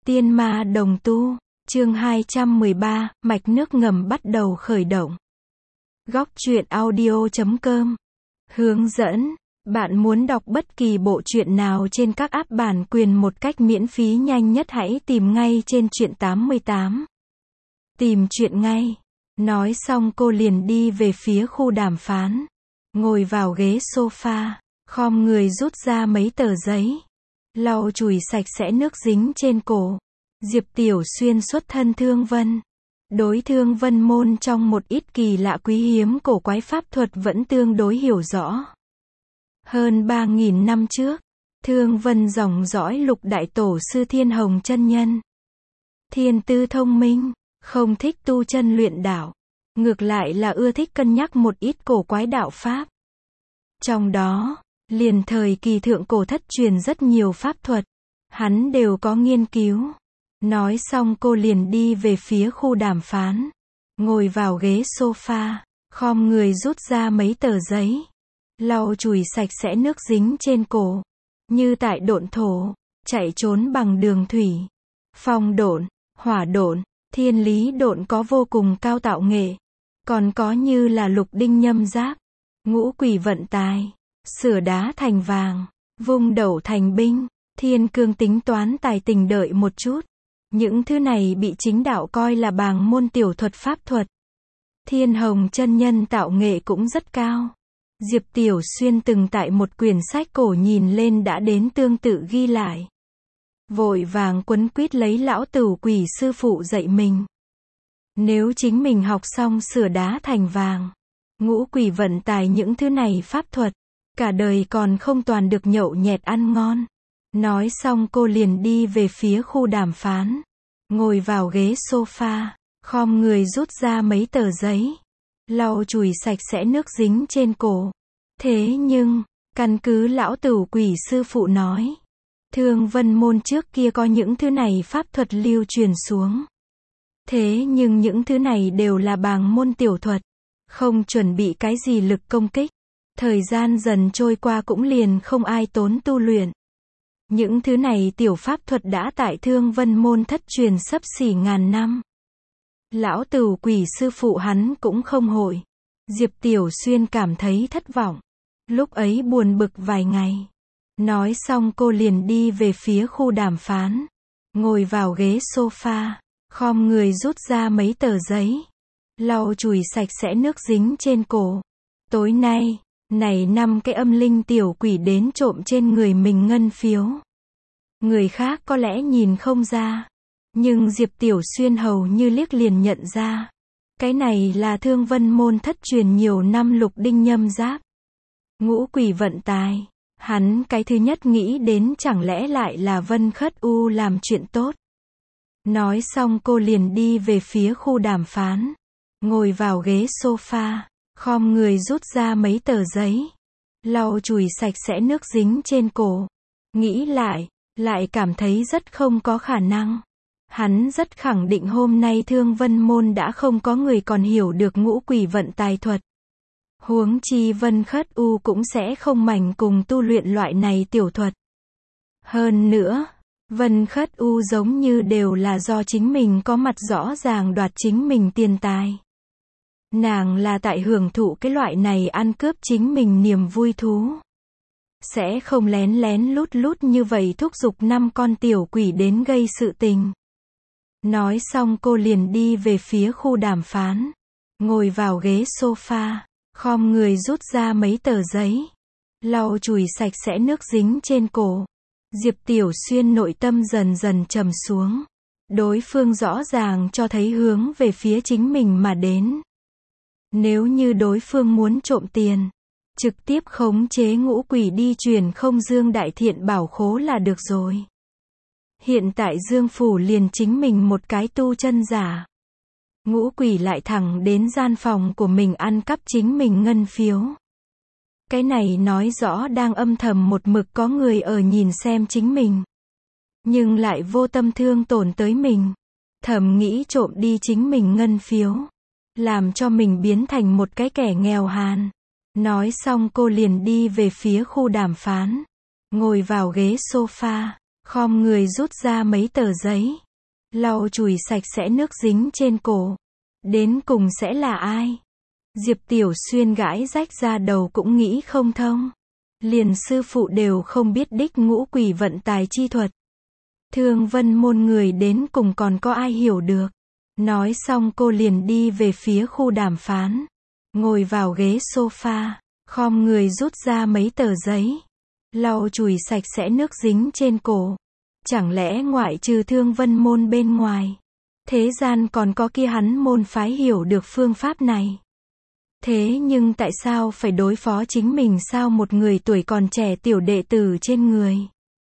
Tiên ma đồng tu, chương 213, mạch nước ngầm bắt đầu khởi động. Góc truyện audio.com. Hướng dẫn, bạn muốn đọc bất kỳ bộ truyện nào trên các app bản quyền một cách miễn phí nhanh nhất hãy tìm ngay trên truyện 88. Tìm truyện ngay. Nói xong cô liền đi về phía khu đàm phán. Ngồi vào ghế sofa, khom người rút ra mấy tờ giấy. Lau chùi sạch sẽ nước dính trên cổ. Diệp Tiểu Xuyên xuất thân Thương Vân. Đối Thương Vân môn trong một ít kỳ lạ quý hiếm cổ quái pháp thuật vẫn tương đối hiểu rõ. Hơn 3.000 năm trước, Thương Vân dòng dõi Lục Đại Tổ sư Thiên Hồng chân nhân. Thiên tư thông minh, không thích tu chân luyện đạo, ngược lại là ưa thích cân nhắc một ít cổ quái đạo pháp. Trong đó, liền thời kỳ thượng cổ thất truyền rất nhiều pháp thuật, hắn đều có nghiên cứu. Nói xong cô liền đi về phía khu đàm phán. Ngồi vào ghế sofa, khom người rút ra mấy tờ giấy. Lau chùi sạch sẽ nước dính trên cổ. Như tại độn thổ, chạy trốn bằng đường thủy. Phong độn, hỏa độn, thiên lý độn có vô cùng cao tạo nghệ. Còn có như là lục đinh nhâm giáp, ngũ quỷ vận tài, sửa đá thành vàng, vung đẩu thành binh, thiên cương tính toán tài tình đợi một chút. Những thứ này bị chính đạo coi là bàng môn tiểu thuật pháp thuật. Thiên Hồng chân nhân tạo nghệ cũng rất cao. Diệp Tiểu Xuyên từng tại một quyển sách cổ nhìn lên đã đến tương tự ghi lại. Vội vàng quấn quýt lấy lão tửu quỷ sư phụ dạy mình. Nếu chính mình học xong sửa đá thành vàng, ngũ quỷ vận tài những thứ này pháp thuật, cả đời còn không toàn được nhậu nhẹt ăn ngon. Nói xong cô liền đi về phía khu đàm phán. Ngồi vào ghế sofa, khom người rút ra mấy tờ giấy. Lau chùi sạch sẽ nước dính trên cổ. Thế nhưng, căn cứ lão tửu quỷ sư phụ nói, Thương Vân môn trước kia có những thứ này pháp thuật lưu truyền xuống. Thế nhưng những thứ này đều là bàng môn tiểu thuật, không chuẩn bị cái gì lực công kích. Thời gian dần trôi qua cũng liền không ai tốn tu luyện. Những thứ này tiểu pháp thuật đã tại Thương Vân môn thất truyền xấp xỉ ngàn năm. Lão tửu quỷ sư phụ hắn cũng không hội. Diệp Tiểu Xuyên cảm thấy thất vọng. Lúc ấy buồn bực vài ngày. Nói xong cô liền đi về phía khu đàm phán. Ngồi vào ghế sofa, khom người rút ra mấy tờ giấy. Lau chùi sạch sẽ nước dính trên cổ. Tối nay, này 5 cái âm linh tiểu quỷ đến trộm trên người mình ngân phiếu. Người khác có lẽ nhìn không ra, nhưng Diệp Tiểu Xuyên hầu như liếc liền nhận ra. Cái này là Thương Vân môn thất truyền nhiều năm lục đinh nhâm giáp. Ngũ quỷ vận tài, hắn cái thứ nhất nghĩ đến chẳng lẽ lại là Vân Khất U làm chuyện tốt. Nói xong cô liền đi về phía khu đàm phán. Ngồi vào ghế sofa, khom người rút ra mấy tờ giấy. Lau chùi sạch sẽ nước dính trên cổ. Nghĩ lại cảm thấy rất không có khả năng. Hắn rất khẳng định hôm nay Thương Vân môn đã không có người còn hiểu được ngũ quỷ vận tài thuật. Huống chi Vân Khất U cũng sẽ không mảnh cùng tu luyện loại này tiểu thuật. Hơn nữa, Vân Khất U giống như đều là do chính mình có mặt rõ ràng đoạt chính mình tiền tài. Nàng là tại hưởng thụ cái loại này ăn cướp chính mình niềm vui thú. Sẽ không lén lén lút lút như vậy thúc giục 5 con tiểu quỷ đến gây sự tình. Nói xong cô liền đi về phía khu đàm phán. Ngồi vào ghế sofa, khom người rút ra mấy tờ giấy. Lau chùi sạch sẽ nước dính trên cổ. Diệp Tiểu Xuyên nội tâm dần dần trầm xuống. Đối phương rõ ràng cho thấy hướng về phía chính mình mà đến. Nếu như đối phương muốn trộm tiền, trực tiếp khống chế ngũ quỷ đi truyền không Dương Đại Thiện bảo khố là được rồi. Hiện tại Dương Phủ liền chính mình một cái tu chân giả. Ngũ quỷ lại thẳng đến gian phòng của mình ăn cắp chính mình ngân phiếu. Cái này nói rõ đang âm thầm một mực có người ở nhìn xem chính mình. Nhưng lại vô tâm thương tổn tới mình. Thầm nghĩ trộm đi chính mình ngân phiếu. Làm cho mình biến thành một cái kẻ nghèo hàn. Nói xong cô liền đi về phía khu đàm phán. Ngồi vào ghế sofa, khom người rút ra mấy tờ giấy, lau chùi sạch sẽ nước dính trên cổ. Đến cùng sẽ là ai? Diệp Tiểu Xuyên gãi rách ra đầu cũng nghĩ không thông. Liền sư phụ đều không biết đích ngũ quỷ vận tài chi thuật. Thương Vân môn người đến cùng còn có ai hiểu được. Nói xong cô liền đi về phía khu đàm phán. Ngồi vào ghế sofa, khom người rút ra mấy tờ giấy, lau chùi sạch sẽ nước dính trên cổ. Chẳng lẽ ngoại trừ Thương Vân môn bên ngoài, thế gian còn có kia hắn môn phái hiểu được phương pháp này? Thế nhưng tại sao phải đối phó chính mình sao một người tuổi còn trẻ tiểu đệ tử trên người?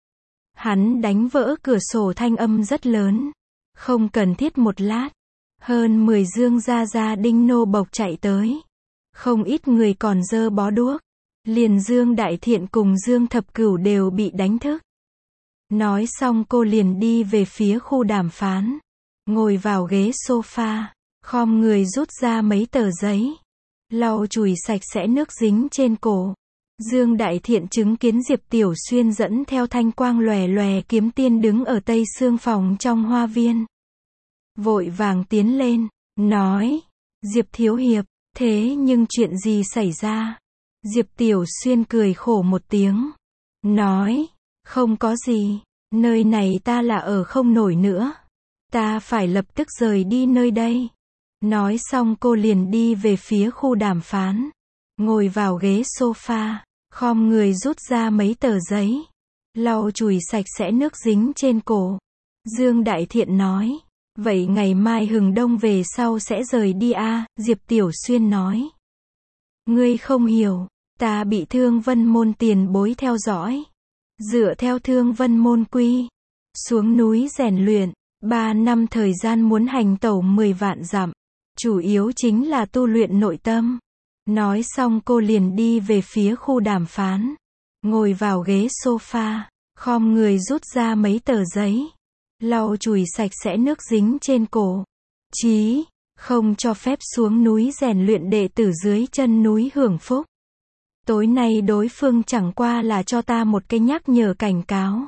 Hắn đánh vỡ cửa sổ thanh âm rất lớn. Không cần thiết một lát. Hơn 10 Dương gia gia đinh nô bộc chạy tới. Không ít người còn giơ bó đuốc. Liền Dương Đại Thiện cùng Dương Thập Cửu đều bị đánh thức. Nói xong cô liền đi về phía khu đàm phán. Ngồi vào ghế sofa, khom người rút ra mấy tờ giấy, lau chùi sạch sẽ nước dính trên cổ. Dương Đại Thiện chứng kiến Diệp Tiểu Xuyên dẫn theo thanh quang lòe lòe kiếm tiên đứng ở tây xương phòng trong hoa viên. Vội vàng tiến lên, nói, Diệp Thiếu Hiệp, thế nhưng chuyện gì xảy ra? Diệp Tiểu Xuyên cười khổ một tiếng, nói, không có gì, nơi này ta là ở không nổi nữa. Ta phải lập tức rời đi nơi đây. Nói xong cô liền đi về phía khu đàm phán. Ngồi vào ghế sofa, khom người rút ra mấy tờ giấy, lau chùi sạch sẽ nước dính trên cổ. Dương Đại Thiện nói, vậy ngày mai hừng đông về sau sẽ rời đi à? Diệp Tiểu Xuyên nói, ngươi không hiểu, ta bị Thương Vân môn tiền bối theo dõi. Dựa theo Thương Vân môn quy, xuống núi rèn luyện, 3 năm thời gian muốn hành tẩu 10 vạn dặm, chủ yếu chính là tu luyện nội tâm. Nói xong cô liền đi về phía khu đàm phán. Ngồi vào ghế sofa, khom người rút ra mấy tờ giấy, lau chùi sạch sẽ nước dính trên cổ. Chí, không cho phép xuống núi rèn luyện đệ tử dưới chân núi hưởng phúc. Tối nay đối phương chẳng qua là cho ta một cái nhắc nhở cảnh cáo.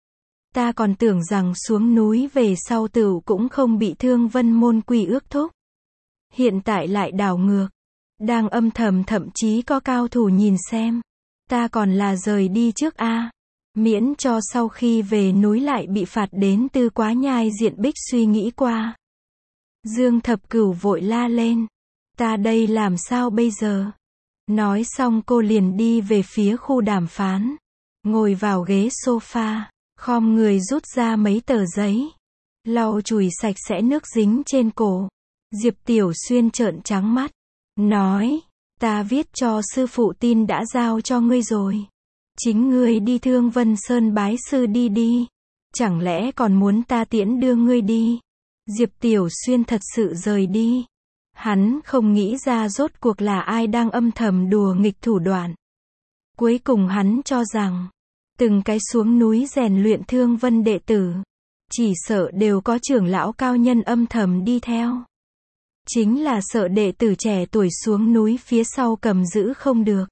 Ta còn tưởng rằng xuống núi về sau tửu cũng không bị Thương Vân môn quy ước thúc. Hiện tại lại đảo ngược. Đang âm thầm thậm chí có cao thủ nhìn xem. Ta còn là rời đi trước a, miễn cho sau khi về núi lại bị phạt đến Tư Quá Nhai diện bích suy nghĩ qua. Dương Thập Cửu vội la lên. Ta đây làm sao bây giờ? Nói xong cô liền đi về phía khu đàm phán. Ngồi vào ghế sofa, khom người rút ra mấy tờ giấy, lau chùi sạch sẽ nước dính trên cổ. Diệp Tiểu Xuyên trợn trắng mắt, nói, ta viết cho sư phụ tin đã giao cho ngươi rồi. Chính ngươi đi Thương Vân Sơn bái sư đi đi. Chẳng lẽ còn muốn ta tiễn đưa ngươi đi? Diệp Tiểu Xuyên thật sự rời đi. Hắn không nghĩ ra rốt cuộc là ai đang âm thầm đùa nghịch thủ đoạn. Cuối cùng hắn cho rằng, từng cái xuống núi rèn luyện Thương Vân đệ tử, chỉ sợ đều có trưởng lão cao nhân âm thầm đi theo. Chính là sợ đệ tử trẻ tuổi xuống núi phía sau cầm giữ không được.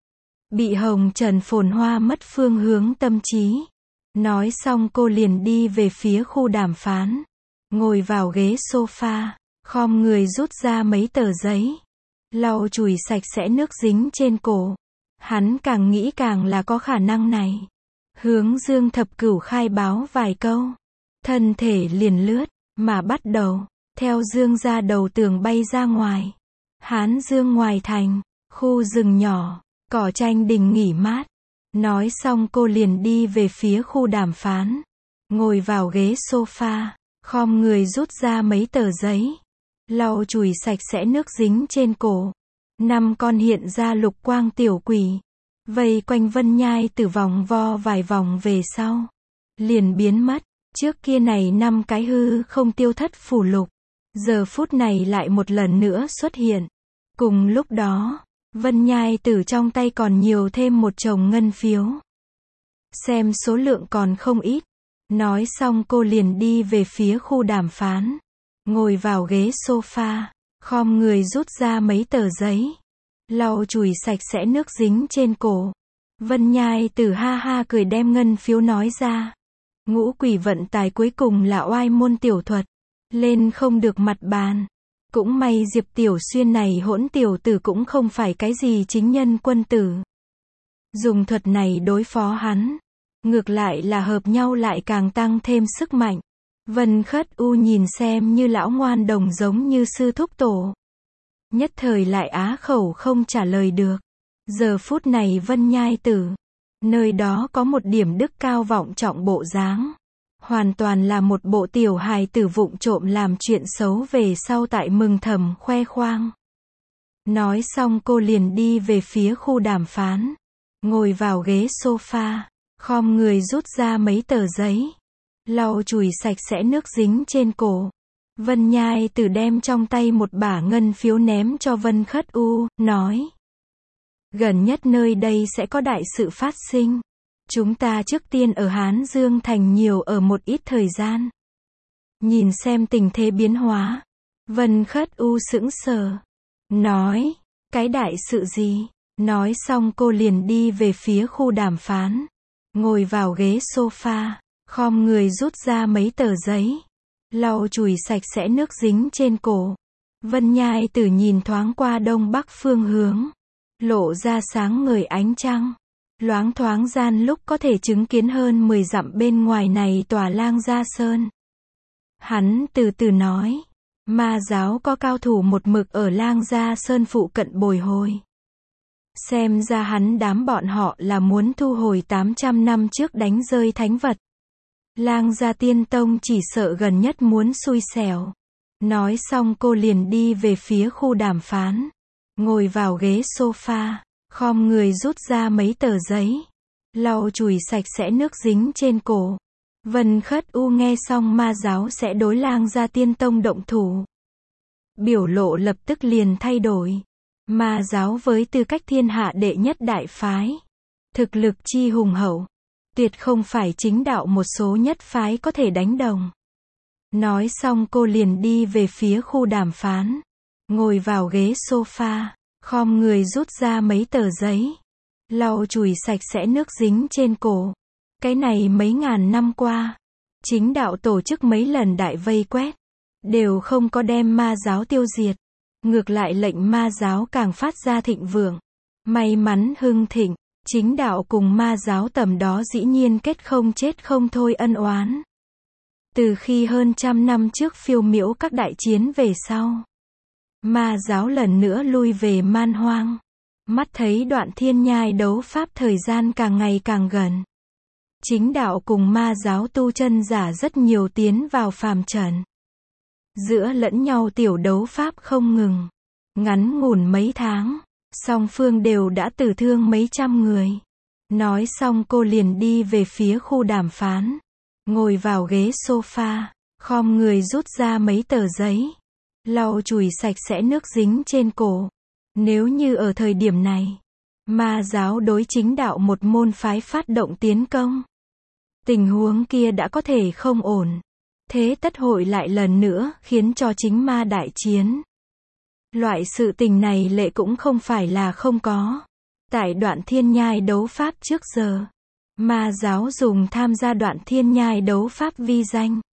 Bị hồng trần phồn hoa mất phương hướng tâm trí. Nói xong cô liền đi về phía khu đàm phán. Ngồi vào ghế sofa, khom người rút ra mấy tờ giấy, lau chùi sạch sẽ nước dính trên cổ. Hắn càng nghĩ càng là có khả năng này. Hướng Dương Thập Cửu khai báo vài câu. Thân thể liền lướt, mà bắt đầu, theo Dương ra đầu tường bay ra ngoài. Hán Dương ngoài thành, khu rừng nhỏ, cỏ tranh đình nghỉ mát. Nói xong cô liền đi về phía khu đàm phán. Ngồi vào ghế sofa, khom người rút ra mấy tờ giấy, lau chùi sạch sẽ nước dính trên cổ. 5 con hiện ra lục quang tiểu quỷ, vây quanh Vân Nhai Tử vòng vo vài vòng về sau, liền biến mất. Trước kia này 5 cái hư không tiêu thất phù lục, giờ phút này lại một lần nữa xuất hiện. Cùng lúc đó, Vân Nhai Tử trong tay còn nhiều thêm một chồng ngân phiếu. Xem số lượng còn không ít. Nói xong cô liền đi về phía khu đàm phán. Ngồi vào ghế sofa, khom người rút ra mấy tờ giấy, lau chùi sạch sẽ nước dính trên cổ. Vân Nhai Tử ha ha cười đem ngân phiếu nói ra. Ngũ quỷ vận tài cuối cùng là oai môn tiểu thuật. Lên không được mặt bàn. Cũng may Diệp Tiểu Xuyên này hỗn tiểu tử cũng không phải cái gì chính nhân quân tử. Dùng thuật này đối phó hắn. Ngược lại là hợp nhau lại càng tăng thêm sức mạnh. Vân Khất U nhìn xem như lão ngoan đồng giống như sư thúc tổ. Nhất thời lại á khẩu không trả lời được. Giờ phút này Vân Nhai Tử. Nơi đó có một điểm đức cao vọng trọng bộ dáng. Hoàn toàn là một bộ tiểu hài tử vụng trộm làm chuyện xấu về sau tại mừng thầm khoe khoang. Nói xong cô liền đi về phía khu đàm phán. Ngồi vào ghế sofa. Khom người rút ra mấy tờ giấy. Lau chùi sạch sẽ nước dính trên cổ. Vân Nhai Tử đem trong tay một bả ngân phiếu ném cho Vân Khất U, nói. Gần nhất nơi đây sẽ có đại sự phát sinh. Chúng ta trước tiên ở Hán Dương Thành nhiều ở một ít thời gian. Nhìn xem tình thế biến hóa. Vân Khất U sững sờ. Nói, cái đại sự gì? Nói xong cô liền đi về phía khu đàm phán. Ngồi vào ghế sofa. Khom người rút ra mấy tờ giấy. Lau chùi sạch sẽ nước dính trên cổ. Vân Nhai Tử nhìn thoáng qua đông bắc phương hướng. Lộ ra sáng ngời ánh trăng. Loáng thoáng gian lúc có thể chứng kiến hơn 10 dặm bên ngoài này tòa Lang Gia Sơn. Hắn từ từ nói. Ma giáo có cao thủ một mực ở Lang Gia Sơn phụ cận bồi hồi. Xem ra hắn đám bọn họ là muốn thu hồi 800 năm trước đánh rơi thánh vật. Lang Gia Tiên Tông chỉ sợ gần nhất muốn xui xẻo. Nói xong cô liền đi về phía khu đàm phán. Ngồi vào ghế sofa. Khom người rút ra mấy tờ giấy. Lau chùi sạch sẽ nước dính trên cổ. Vân Khất U nghe xong ma giáo sẽ đối Lang Gia Tiên Tông động thủ. Biểu lộ lập tức liền thay đổi. Ma giáo với tư cách thiên hạ đệ nhất đại phái. Thực lực chi hùng hậu. Tuyệt không phải chính đạo một số nhất phái có thể đánh đồng. Nói xong cô liền đi về phía khu đàm phán. Ngồi vào ghế sofa. Khom người rút ra mấy tờ giấy. Lau chùi sạch sẽ nước dính trên cổ. Cái này mấy ngàn năm qua. Chính đạo tổ chức mấy lần đại vây quét. Đều không có đem ma giáo tiêu diệt. Ngược lại lệnh ma giáo càng phát ra thịnh vượng. May mắn hưng thịnh. Chính đạo cùng ma giáo tầm đó dĩ nhiên kết không chết không thôi ân oán. Từ khi hơn trăm năm trước phiêu miễu các đại chiến về sau. Ma giáo lần nữa lui về man hoang. Mắt thấy đoạn thiên nhai đấu pháp thời gian càng ngày càng gần. Chính đạo cùng ma giáo tu chân giả rất nhiều tiến vào phàm trần. Giữa lẫn nhau tiểu đấu pháp không ngừng. Ngắn ngủn mấy tháng. Song phương đều đã tử thương mấy trăm người. Nói xong cô liền đi về phía khu đàm phán. Ngồi vào ghế sofa. Khom người rút ra mấy tờ giấy. Lau chùi sạch sẽ nước dính trên cổ. Nếu như ở thời điểm này. Ma giáo đối chính đạo một môn phái phát động tiến công. Tình huống kia đã có thể không ổn. Thế tất hội lại lần nữa khiến cho chính ma đại chiến. Loại sự tình này lệ cũng không phải là không có. Tại đoạn thiên nhai đấu pháp trước giờ. Ma giáo dùng tham gia đoạn thiên nhai đấu pháp vi danh.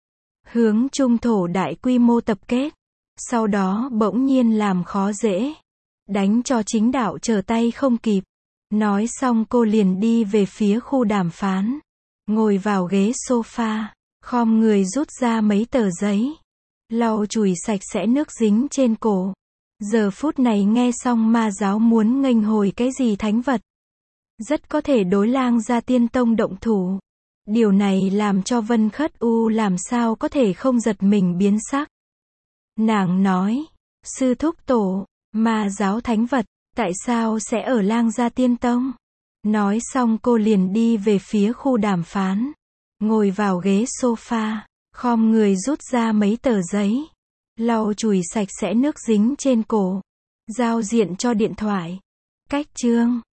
Hướng trung thổ đại quy mô tập kết. Sau đó bỗng nhiên làm khó dễ. Đánh cho chính đạo trở tay không kịp. Nói xong cô liền đi về phía khu đàm phán. Ngồi vào ghế sofa. Khom người rút ra mấy tờ giấy. Lau chùi sạch sẽ nước dính trên cổ. Giờ phút này nghe xong ma giáo muốn nghênh hồi cái gì thánh vật. Rất có thể đối Lang Gia Tiên Tông động thủ. Điều này làm cho Vân Khất U làm sao có thể không giật mình biến sắc. Nàng nói, sư thúc tổ, ma giáo thánh vật, tại sao sẽ ở Lang Gia Tiên Tông? Nói xong cô liền đi về phía khu đàm phán. Ngồi vào ghế sofa, khom người rút ra mấy tờ giấy. Lau chùi sạch sẽ nước dính trên cổ. Giao diện cho điện thoại. Cách chương